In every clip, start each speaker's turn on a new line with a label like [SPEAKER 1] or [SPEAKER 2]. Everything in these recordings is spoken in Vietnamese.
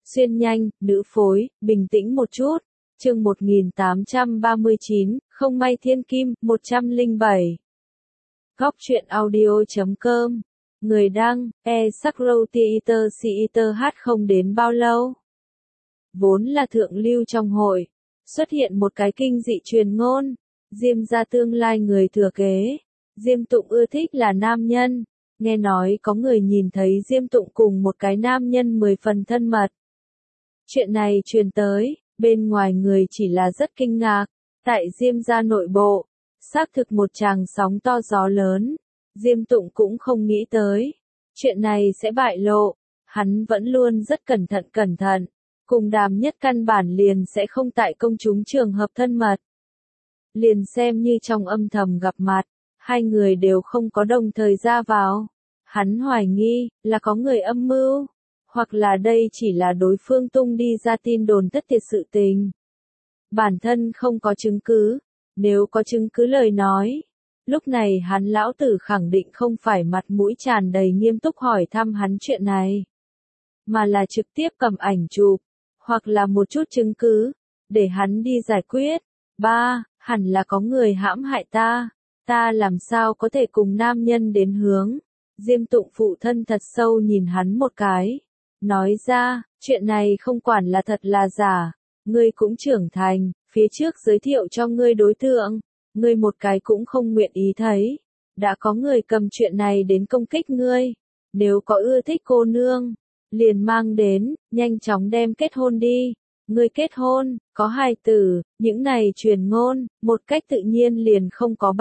[SPEAKER 1] Xuyên nhanh, nữ phối, bình tĩnh một chút. Chương 1839, không may thiên kim, 107. Góc truyện audio.com. Người đăng, Sakrow Theater hát không đến bao lâu. Vốn là thượng lưu trong hội. Xuất hiện một cái kinh dị truyền ngôn. Diêm gia tương lai người thừa kế. Diêm Tụng ưa thích là nam nhân. Nghe nói có người nhìn thấy Diêm Tụng cùng một cái nam nhân 10 phần thân mật. Chuyện này truyền tới, bên ngoài người chỉ là rất kinh ngạc. Tại Diêm gia nội bộ, xác thực một tràng sóng to gió lớn. Diêm Tụng cũng không nghĩ tới. Chuyện này sẽ bại lộ. Hắn vẫn luôn rất cẩn thận. Cùng Đàm Nhất căn bản liền sẽ không tại công chúng trường hợp thân mật. Liền xem như trong âm thầm gặp mặt, hai người đều không có đồng thời ra vào. Hắn hoài nghi, là có người âm mưu. Hoặc là đây chỉ là đối phương tung đi ra tin đồn thất thiệt sự tình. Bản thân không có chứng cứ. Nếu có chứng cứ lời nói. Lúc này hắn lão tử khẳng định không phải mặt mũi tràn đầy nghiêm túc hỏi thăm hắn chuyện này. Mà là trực tiếp cầm ảnh chụp. Hoặc là một chút chứng cứ. Để hắn đi giải quyết. Hẳn là có người hãm hại ta. Ta làm sao có thể cùng nam nhân đến hướng. Diêm Tụng phụ thân thật sâu nhìn hắn một cái. Nói ra, chuyện này không quản là thật là giả. Ngươi cũng trưởng thành, phía trước giới thiệu cho ngươi đối tượng. Ngươi một cái cũng không nguyện ý thấy. Đã có người cầm chuyện này đến công kích ngươi. Nếu có ưa thích cô nương, liền mang đến, nhanh chóng đem kết hôn đi. Ngươi kết hôn, có hài tử, những này truyền ngôn, một cách tự nhiên liền không có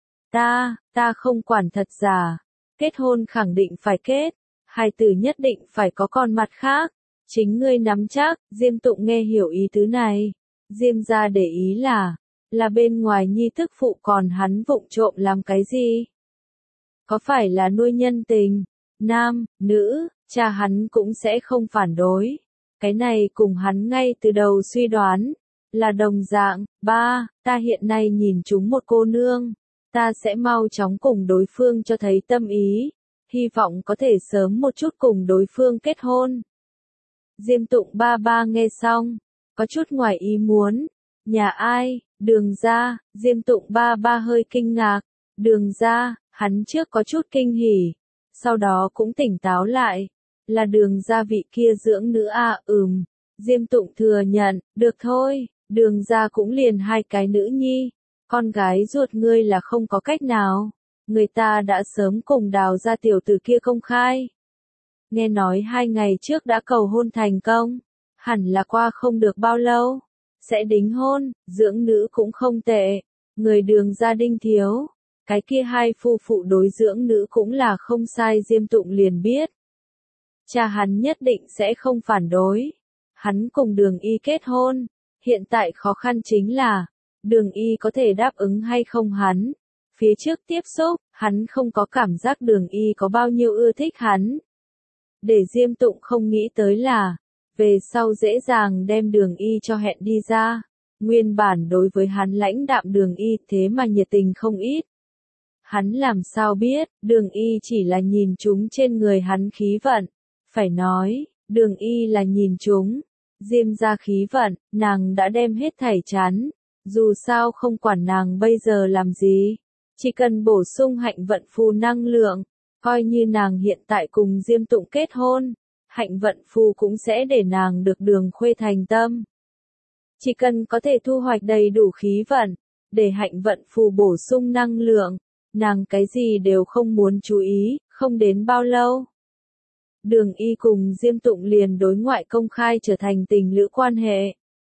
[SPEAKER 1] ta không quản thật giả. Kết hôn khẳng định phải kết, hài tử nhất định phải có con mặt khác. Chính ngươi nắm chắc, Diêm Tụng nghe hiểu ý tứ này. Diêm gia để ý là bên ngoài nhi thức phụ còn hắn vụng trộm làm cái gì? Có phải là nuôi nhân tình? Nam, nữ, cha hắn cũng sẽ không phản đối. Cái này cùng hắn ngay từ đầu suy đoán, là đồng dạng. Ta hiện nay nhìn chúng một cô nương. Ta sẽ mau chóng cùng đối phương cho thấy tâm ý. Hy vọng có thể sớm một chút cùng đối phương kết hôn. Diêm Tụng ba nghe xong, có chút ngoài ý muốn. Nhà ai? Đường gia. Diêm Tụng ba hơi kinh ngạc. Đường gia, hắn trước có chút kinh hỉ. Sau đó cũng tỉnh táo lại. Là đường gia vị kia dưỡng nữ Diêm Tụng thừa nhận, được thôi, đường gia cũng liền hai cái nữ nhi. Con gái ruột ngươi là không có cách nào. Người ta đã sớm cùng Đào gia tiểu tử kia công khai. Nghe nói 2 ngày trước đã cầu hôn thành công. Hẳn là qua không được bao lâu. Sẽ đính hôn, dưỡng nữ cũng không tệ. Người đường gia Đinh thiếu. Cái kia hai phu phụ đối dưỡng nữ cũng là không sai. Diêm Tụng liền biết. Cha hắn nhất định sẽ không phản đối. Hắn cùng Đường Y kết hôn. Hiện tại khó khăn chính là, Đường Y có thể đáp ứng hay không hắn. Phía trước tiếp xúc, hắn không có cảm giác Đường Y có bao nhiêu ưa thích hắn. Để Diêm Tụng không nghĩ tới là, về sau dễ dàng đem Đường Y cho hẹn đi ra. Nguyên bản đối với hắn lãnh đạm Đường Y thế mà nhiệt tình không ít. Hắn làm sao biết, Đường Y chỉ là nhìn chúng trên người hắn khí vận. Phải nói, Đường Y là nhìn chúng. Diêm gia khí vận, nàng đã đem hết thảy chán. Dù sao không quản nàng bây giờ làm gì. Chỉ cần bổ sung hạnh vận phù năng lượng. Coi như nàng hiện tại cùng Diêm Tụng kết hôn. Hạnh vận phù cũng sẽ để nàng được Đường Khuê thành tâm. Chỉ cần có thể thu hoạch đầy đủ khí vận. Để hạnh vận phù bổ sung năng lượng. Nàng cái gì đều không muốn chú ý, không đến bao lâu. Đường Y cùng Diêm Tụng liền đối ngoại công khai trở thành tình lữ quan hệ.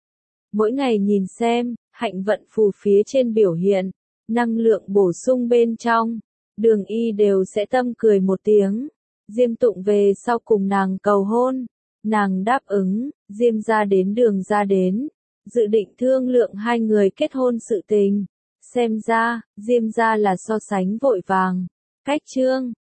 [SPEAKER 1] Mỗi ngày nhìn xem, hạnh vận phù phía trên biểu hiện, năng lượng bổ sung bên trong, Đường Y đều sẽ tâm cười một tiếng. Diêm Tụng về sau cùng nàng cầu hôn, nàng đáp ứng, Diêm gia đến Đường gia đến, dự định thương lượng hai người kết hôn sự tình. Xem ra, Diêm gia là so sánh vội vàng. Cách chương